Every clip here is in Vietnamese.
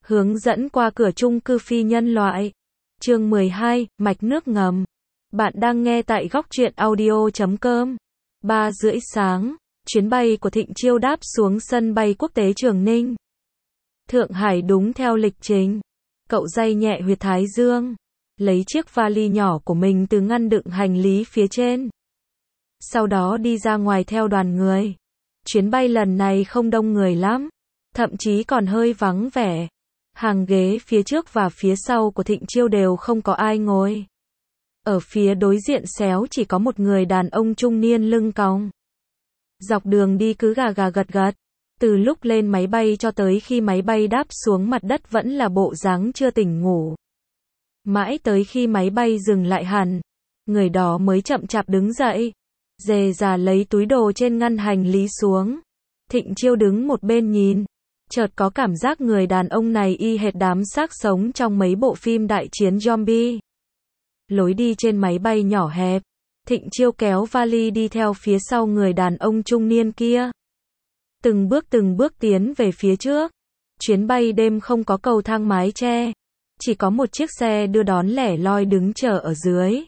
Hướng dẫn qua cửa chung cư phi nhân loại. Chương 12, mạch nước ngầm. Bạn đang nghe tại góc truyện audio.com. 3 rưỡi sáng, chuyến bay của Thịnh Chiêu đáp xuống sân bay quốc tế Trường Ninh. Thượng Hải đúng theo lịch trình. Cậu day nhẹ huyệt thái dương, lấy chiếc vali nhỏ của mình từ ngăn đựng hành lý phía trên. Sau đó đi ra ngoài theo đoàn người. Chuyến bay lần này không đông người lắm, thậm chí còn hơi vắng vẻ. Hàng ghế phía trước và phía sau của Thịnh Chiêu đều không có ai ngồi. Ở phía đối diện xéo chỉ có một người đàn ông trung niên lưng còng. Dọc đường đi cứ gà gà gật gật. Từ lúc lên máy bay cho tới khi máy bay đáp xuống mặt đất vẫn là bộ dáng chưa tỉnh ngủ. Mãi tới khi máy bay dừng lại hẳn, người đó mới chậm chạp đứng dậy, dề dà lấy túi đồ trên ngăn hành lý xuống. Thịnh Chiêu đứng một bên nhìn, chợt có cảm giác người đàn ông này y hệt đám xác sống trong mấy bộ phim đại chiến zombie. Lối đi trên máy bay nhỏ hẹp, Thịnh Chiêu kéo vali đi theo phía sau người đàn ông trung niên kia. Từng bước tiến về phía trước. Chuyến bay đêm không có cầu thang mái che, chỉ có một chiếc xe đưa đón lẻ loi đứng chờ ở dưới.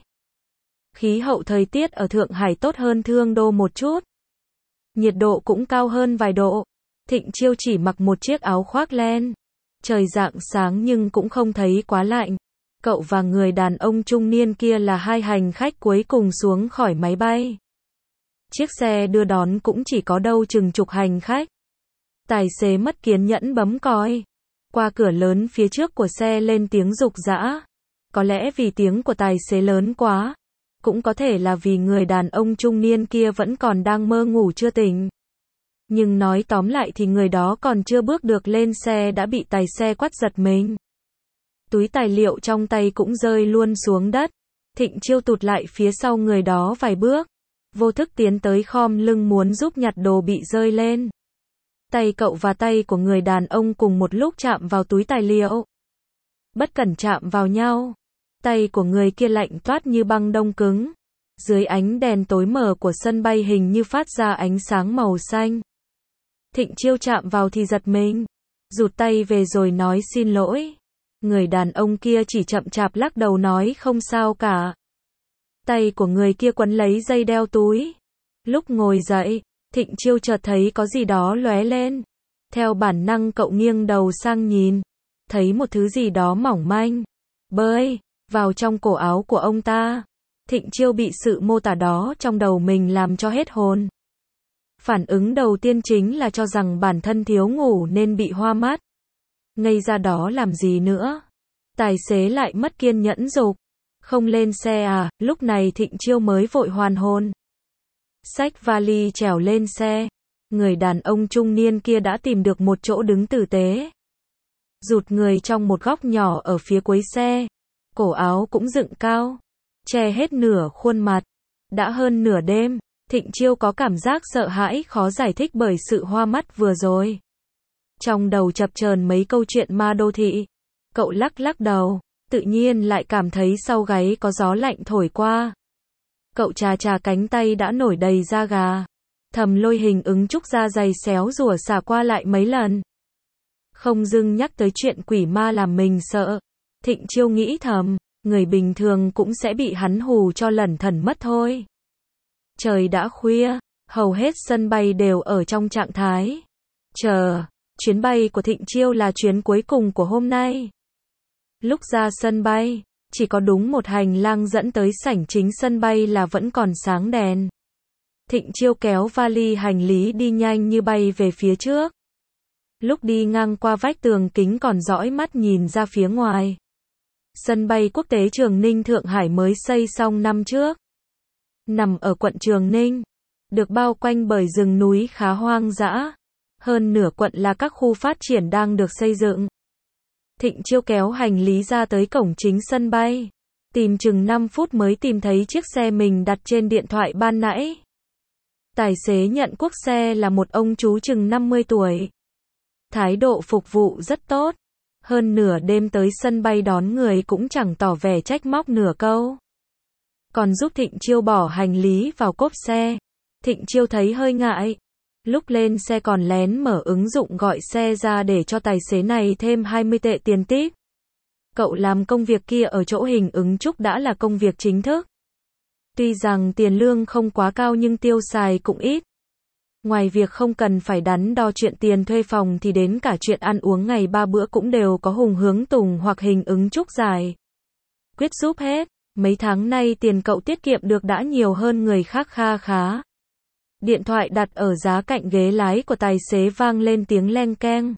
Khí hậu thời tiết ở Thượng Hải tốt hơn Thương Đô một chút. Nhiệt độ cũng cao hơn vài độ. Thịnh Chiêu chỉ mặc một chiếc áo khoác len. Trời rạng sáng nhưng cũng không thấy quá lạnh. Cậu và người đàn ông trung niên kia là hai hành khách cuối cùng xuống khỏi máy bay. Chiếc xe đưa đón cũng chỉ có đâu chừng chục hành khách. Tài xế mất kiên nhẫn bấm còi. Qua cửa lớn phía trước của xe lên tiếng rục rã. Có lẽ vì tiếng của tài xế lớn quá. Cũng có thể là vì người đàn ông trung niên kia vẫn còn đang mơ ngủ chưa tỉnh. Nhưng nói tóm lại thì người đó còn chưa bước được lên xe đã bị tài xe quát giật mình. Túi tài liệu trong tay cũng rơi luôn xuống đất. Thịnh Chiêu tụt lại phía sau người đó vài bước. Vô thức tiến tới khom lưng muốn giúp nhặt đồ bị rơi lên. Tay cậu và tay của người đàn ông cùng một lúc chạm vào túi tài liệu. Bất cẩn chạm vào nhau. Tay của người kia lạnh toát như băng đông cứng. Dưới ánh đèn tối mờ của sân bay hình như phát ra ánh sáng màu xanh. Thịnh Chiêu chạm vào thì giật mình. Rụt tay về rồi nói xin lỗi. Người đàn ông kia chỉ chậm chạp lắc đầu nói không sao cả. Tay của người kia quấn lấy dây đeo túi. Lúc ngồi dậy, Thịnh Chiêu chợt thấy có gì đó lóe lên. Theo bản năng cậu nghiêng đầu sang nhìn. Thấy một thứ gì đó mỏng manh. Bơi vào trong cổ áo của ông ta. Thịnh Chiêu bị sự mô tả đó trong đầu mình làm cho hết hồn. Phản ứng đầu tiên chính là cho rằng bản thân thiếu ngủ nên bị hoa mắt. Ngây ra đó làm gì nữa. Tài xế lại mất kiên nhẫn rục. Không lên xe à? Lúc này Thịnh Chiêu mới vội hoàn hồn. Xách vali trèo lên xe. Người đàn ông trung niên kia đã tìm được một chỗ đứng tử tế. Rụt người trong một góc nhỏ ở phía cuối xe. Cổ áo cũng dựng cao, che hết nửa khuôn mặt. Đã hơn nửa đêm, Thịnh Chiêu có cảm giác sợ hãi khó giải thích bởi sự hoa mắt vừa rồi. Trong đầu chập chờn mấy câu chuyện ma đô thị. Cậu lắc đầu, tự nhiên lại cảm thấy sau gáy có gió lạnh thổi qua. Cậu chà cánh tay đã nổi đầy da gà. Thầm lôi hình ứng trúc da dày xéo rủa xả qua lại mấy lần. Không dưng nhắc tới chuyện quỷ ma làm mình sợ. Thịnh Chiêu nghĩ thầm, người bình thường cũng sẽ bị hắn hù cho lẩn thẩn mất thôi. Trời đã khuya, hầu hết sân bay đều ở trong trạng thái chờ. Chuyến bay của Thịnh Chiêu là chuyến cuối cùng của hôm nay. Lúc ra sân bay, chỉ có đúng một hành lang dẫn tới sảnh chính sân bay là vẫn còn sáng đèn. Thịnh Chiêu kéo vali hành lý đi nhanh như bay về phía trước. Lúc đi ngang qua vách tường kính còn dõi mắt nhìn ra phía ngoài. Sân bay quốc tế Trường Ninh Thượng Hải mới xây xong năm trước. Nằm ở quận Trường Ninh, được bao quanh bởi rừng núi khá hoang dã. Hơn nửa quận là các khu phát triển đang được xây dựng. Thịnh Chiêu kéo hành lý ra tới cổng chính sân bay. Tìm chừng 5 phút mới tìm thấy chiếc xe mình đặt trên điện thoại ban nãy. Tài xế nhận cuốc xe là một ông chú chừng 50 tuổi. Thái độ phục vụ rất tốt. Hơn nửa đêm tới sân bay đón người cũng chẳng tỏ vẻ trách móc nửa câu. Còn giúp Thịnh Chiêu bỏ hành lý vào cốp xe. Thịnh Chiêu thấy hơi ngại. Lúc lên xe còn lén mở ứng dụng gọi xe ra để cho tài xế này thêm 20 tệ tiền tip. Cậu làm công việc kia ở chỗ Hình Ứng Trúc đã là công việc chính thức. Tuy rằng tiền lương không quá cao nhưng tiêu xài cũng ít. Ngoài việc không cần phải đắn đo chuyện tiền thuê phòng thì đến cả chuyện ăn uống ngày 3 bữa cũng đều có Hùng Hướng Tùng hoặc Hình Ứng Trúc giải quyết giúp hết. Mấy tháng nay tiền cậu tiết kiệm được đã nhiều hơn người khác kha khá. Điện thoại đặt ở giá cạnh ghế lái của tài xế vang lên tiếng leng keng.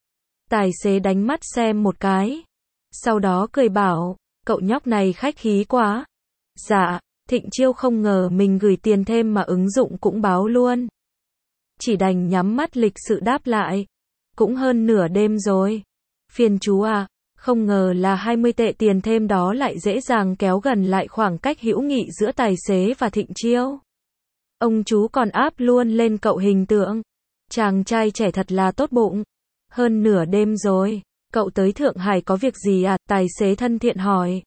Tài xế đánh mắt xem một cái. Sau đó cười bảo, cậu nhóc này khách khí quá. Dạ, Thịnh Chiêu không ngờ mình gửi tiền thêm mà ứng dụng cũng báo luôn. Chỉ đành nhắm mắt lịch sự đáp lại. Cũng hơn nửa đêm rồi. Phiền chú à, không ngờ là 20 tệ tiền thêm đó lại dễ dàng kéo gần lại khoảng cách hữu nghị giữa tài xế và Thịnh Chiêu. Ông chú còn áp luôn lên cậu hình tượng. Chàng trai trẻ thật là tốt bụng. Hơn nửa đêm rồi, cậu tới Thượng Hải có việc gì à? Tài xế thân thiện hỏi.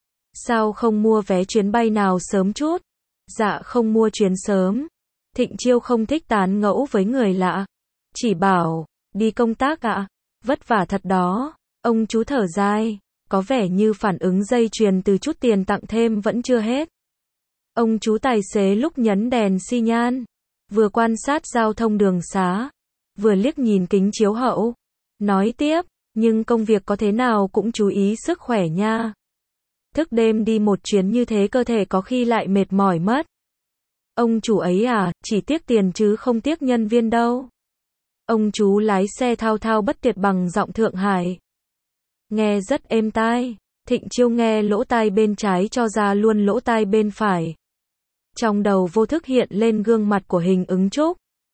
Sao không mua vé chuyến bay nào sớm chút? Dạ không mua chuyến sớm. Thịnh Chiêu không thích tán gẫu với người lạ. Chỉ bảo, đi công tác ạ. Vất vả thật đó. Ông chú thở dài. Có vẻ như phản ứng dây chuyền từ chút tiền tặng thêm vẫn chưa hết. Ông chú tài xế lúc nhấn đèn xi nhan. Vừa quan sát giao thông đường xá. Vừa liếc nhìn kính chiếu hậu. Nói tiếp, nhưng công việc có thế nào cũng chú ý sức khỏe nha. Thức đêm đi một chuyến như thế cơ thể có khi lại mệt mỏi mất. Ông chủ ấy à, chỉ tiếc tiền chứ không tiếc nhân viên đâu. Ông chú lái xe thao thao bất tuyệt bằng giọng Thượng Hải. Nghe rất êm tai. Thịnh Chiêu nghe lỗ tai bên trái cho ra luôn lỗ tai bên phải. Trong đầu vô thức hiện lên gương mặt của Hình Ứng Trúc.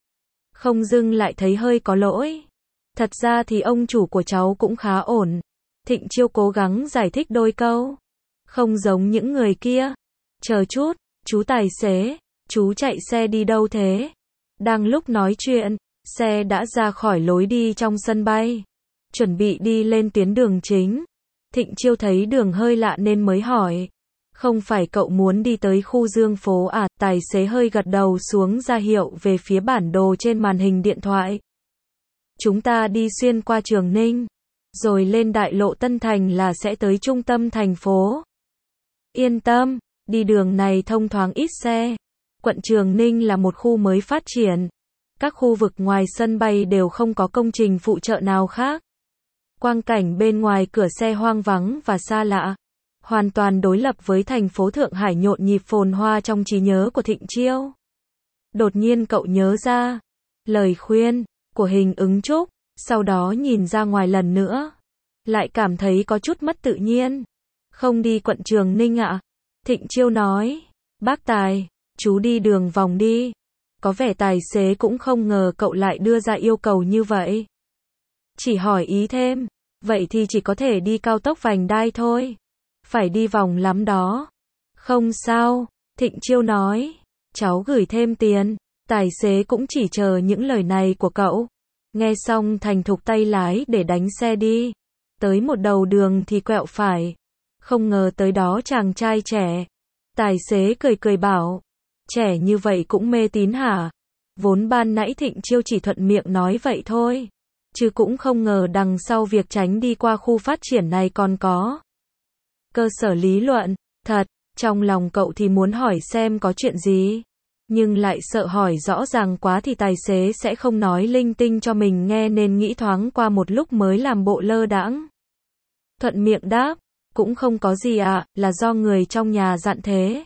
Không dưng lại thấy hơi có lỗi. Thật ra thì ông chủ của cháu cũng khá ổn. Thịnh Chiêu cố gắng giải thích đôi câu. Không giống những người kia. Chờ chút, chú tài xế, chú chạy xe đi đâu thế? Đang lúc nói chuyện, xe đã ra khỏi lối đi trong sân bay. Chuẩn bị đi lên tuyến đường chính. Thịnh Chiêu thấy đường hơi lạ nên mới hỏi. Không phải cậu muốn đi tới khu Dương Phố à? Tài xế hơi gật đầu xuống ra hiệu về phía bản đồ trên màn hình điện thoại. Chúng ta đi xuyên qua Trường Ninh, rồi lên đại lộ Tân Thành là sẽ tới trung tâm thành phố. Yên tâm, đi đường này thông thoáng ít xe. Quận Trường Ninh là một khu mới phát triển. Các khu vực ngoài sân bay đều không có công trình phụ trợ nào khác. Quang cảnh bên ngoài cửa xe hoang vắng và xa lạ. Hoàn toàn đối lập với thành phố Thượng Hải nhộn nhịp phồn hoa trong trí nhớ của Thịnh Chiêu. Đột nhiên cậu nhớ ra lời khuyên của Hình Ứng Trúc, sau đó nhìn ra ngoài lần nữa. Lại cảm thấy có chút mất tự nhiên. Không đi quận Trường Ninh ạ? Thịnh Chiêu nói. Bác Tài, chú đi đường vòng đi. Có vẻ tài xế cũng không ngờ cậu lại đưa ra yêu cầu như vậy. Chỉ hỏi ý thêm. Vậy thì chỉ có thể đi cao tốc vành đai thôi. Phải đi vòng lắm đó. Không sao, Thịnh Chiêu nói. Cháu gửi thêm tiền. Tài xế cũng chỉ chờ những lời này của cậu. Nghe xong thành thục tay lái để đánh xe đi. Tới một đầu đường thì quẹo phải. Không ngờ tới đó chàng trai trẻ. Tài xế cười cười bảo. Trẻ như vậy cũng mê tín hả? Vốn ban nãy Thịnh Chiêu chỉ thuận miệng nói vậy thôi. Chứ cũng không ngờ đằng sau việc tránh đi qua khu phát triển này còn có cơ sở lý luận. Thật, trong lòng cậu thì muốn hỏi xem có chuyện gì. Nhưng lại sợ hỏi rõ ràng quá thì tài xế sẽ không nói linh tinh cho mình nghe nên nghĩ thoáng qua một lúc mới làm bộ lơ đãng. Thuận miệng đáp, cũng không có gì ạ, là do người trong nhà dặn thế.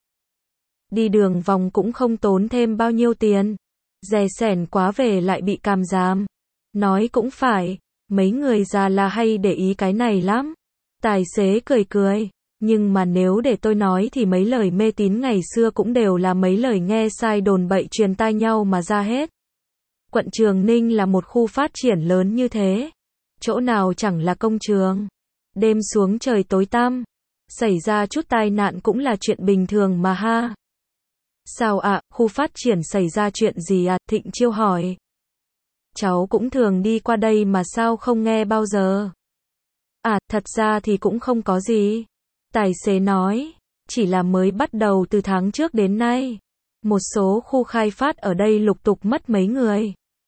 Đi đường vòng cũng không tốn thêm bao nhiêu tiền. Dè sẻn quá về lại bị càm giam. Nói cũng phải, mấy người già là hay để ý cái này lắm. Tài xế cười cười. Nhưng mà nếu để tôi nói thì mấy lời mê tín ngày xưa cũng đều là mấy lời nghe sai đồn bậy truyền tai nhau mà ra hết. Quận Trường Ninh là một khu phát triển lớn như thế. Chỗ nào chẳng là công trường. Đêm xuống trời tối tăm. Xảy ra chút tai nạn cũng là chuyện bình thường mà ha. Sao ạ, khu phát triển xảy ra chuyện gì à? Thịnh Chiêu hỏi. Cháu cũng thường đi qua đây mà sao không nghe bao giờ? À, thật ra thì cũng không có gì. Tài xế nói, chỉ là mới bắt đầu từ tháng trước đến nay. Một số khu khai phát ở đây lục tục mất mấy người.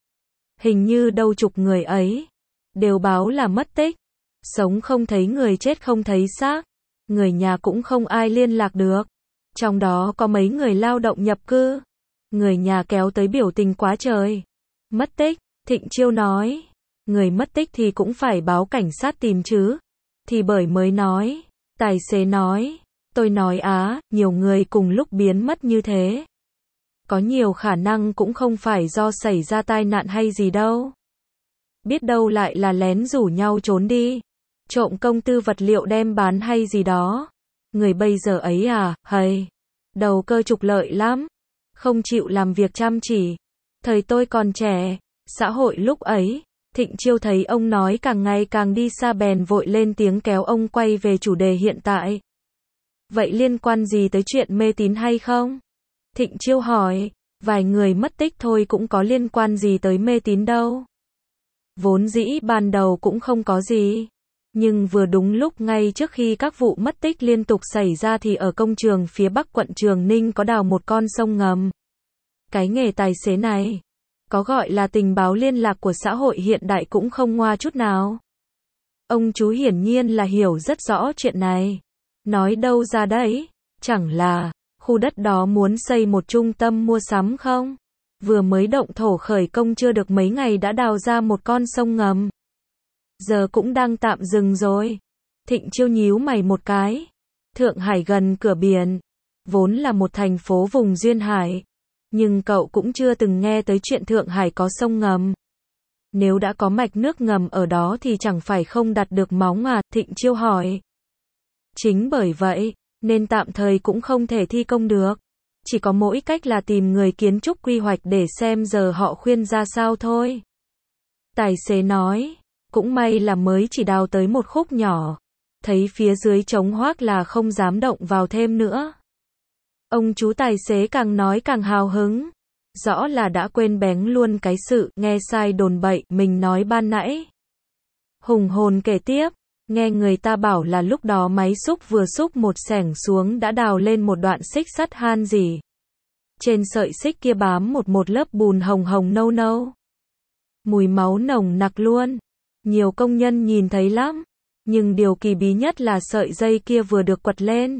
hình như đâu chục người ấy đều báo là mất tích, sống không thấy người, chết không thấy xác, người nhà cũng không ai liên lạc được. Trong đó có mấy người lao động nhập cư, người nhà kéo tới biểu tình quá trời. Mất tích, Thịnh Chiêu nói, người mất tích thì cũng phải báo cảnh sát tìm chứ. Thì bởi mới nói, tài xế nói, tôi nói nhiều người cùng lúc biến mất như thế. Có nhiều khả năng cũng không phải do xảy ra tai nạn hay gì đâu. Biết đâu lại là lén rủ nhau trốn đi, trộm công tư vật liệu đem bán hay gì đó. Người bây giờ ấy đầu cơ trục lợi lắm, không chịu làm việc chăm chỉ. Thời tôi còn trẻ, xã hội lúc ấy, Thịnh Chiêu thấy ông nói càng ngày càng đi xa bèn vội lên tiếng kéo ông quay về chủ đề hiện tại. Vậy liên quan gì tới chuyện mê tín hay không? Thịnh Chiêu hỏi, vài người mất tích thôi cũng có liên quan gì tới mê tín đâu. Vốn dĩ ban đầu cũng không có gì. Nhưng vừa đúng lúc ngay trước khi các vụ mất tích liên tục xảy ra thì ở công trường phía bắc quận Trường Ninh có đào một con sông ngầm. Cái nghề tài xế này, có gọi là tình báo liên lạc của xã hội hiện đại cũng không ngoa chút nào. Ông chú hiển nhiên là hiểu rất rõ chuyện này. Nói đâu ra đấy, chẳng là khu đất đó muốn xây một trung tâm mua sắm không? Vừa mới động thổ khởi công chưa được mấy ngày đã đào ra một con sông ngầm. Giờ cũng đang tạm dừng rồi. Thịnh Chiêu nhíu mày một cái. Thượng Hải gần cửa biển, vốn là một thành phố vùng duyên hải. Nhưng cậu cũng chưa từng nghe tới chuyện Thượng Hải có sông ngầm. Nếu đã có mạch nước ngầm ở đó thì chẳng phải không đặt được móng Thịnh Chiêu hỏi. Chính bởi vậy, nên tạm thời cũng không thể thi công được. Chỉ có mỗi cách là tìm người kiến trúc quy hoạch để xem giờ họ khuyên ra sao thôi. Tài xế nói, cũng may là mới chỉ đào tới một khúc nhỏ. Thấy phía dưới trống hoác là không dám động vào thêm nữa. Ông chú tài xế càng nói càng hào hứng. Rõ là đã quên bén luôn cái sự nghe sai đồn bậy mình nói ban nãy. Hùng hồn kể tiếp, nghe người ta bảo là lúc đó máy xúc vừa xúc một xẻng xuống đã đào lên một đoạn xích sắt han gì. Trên sợi xích kia bám một lớp bùn hồng hồng nâu nâu. Mùi máu nồng nặc luôn. Nhiều công nhân nhìn thấy lắm. Nhưng điều kỳ bí nhất là sợi dây kia vừa được quật lên.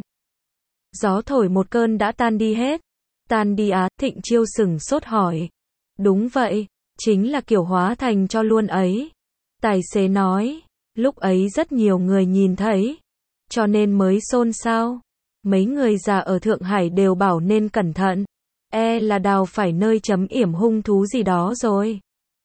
Gió thổi một cơn đã tan đi hết. Tan đi Thịnh Chiêu sửng sốt hỏi. Đúng vậy, chính là kiểu hóa thành cho luôn ấy. Tài xế nói, lúc ấy rất nhiều người nhìn thấy, cho nên mới xôn xao. Mấy người già ở Thượng Hải đều bảo nên cẩn thận. Là đào phải nơi chấm yểm hung thú gì đó rồi.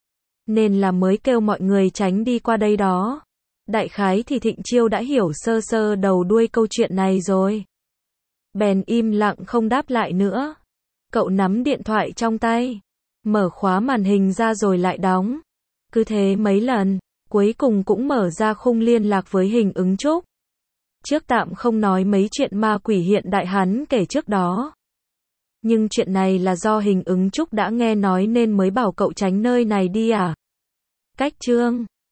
Nên là mới kêu mọi người tránh đi qua đây đó. Đại khái thì Thịnh Chiêu đã hiểu sơ sơ đầu đuôi câu chuyện này rồi. Bèn im lặng không đáp lại nữa. Cậu nắm điện thoại trong tay, mở khóa màn hình ra rồi lại đóng. Cứ thế mấy lần, cuối cùng cũng mở ra khung liên lạc với Hình Ứng Trúc. Trước tạm không nói mấy chuyện ma quỷ hiện đại hắn kể trước đó. Nhưng chuyện này là do Hình Ứng Trúc đã nghe nói nên mới bảo cậu tránh nơi này đi Cách chương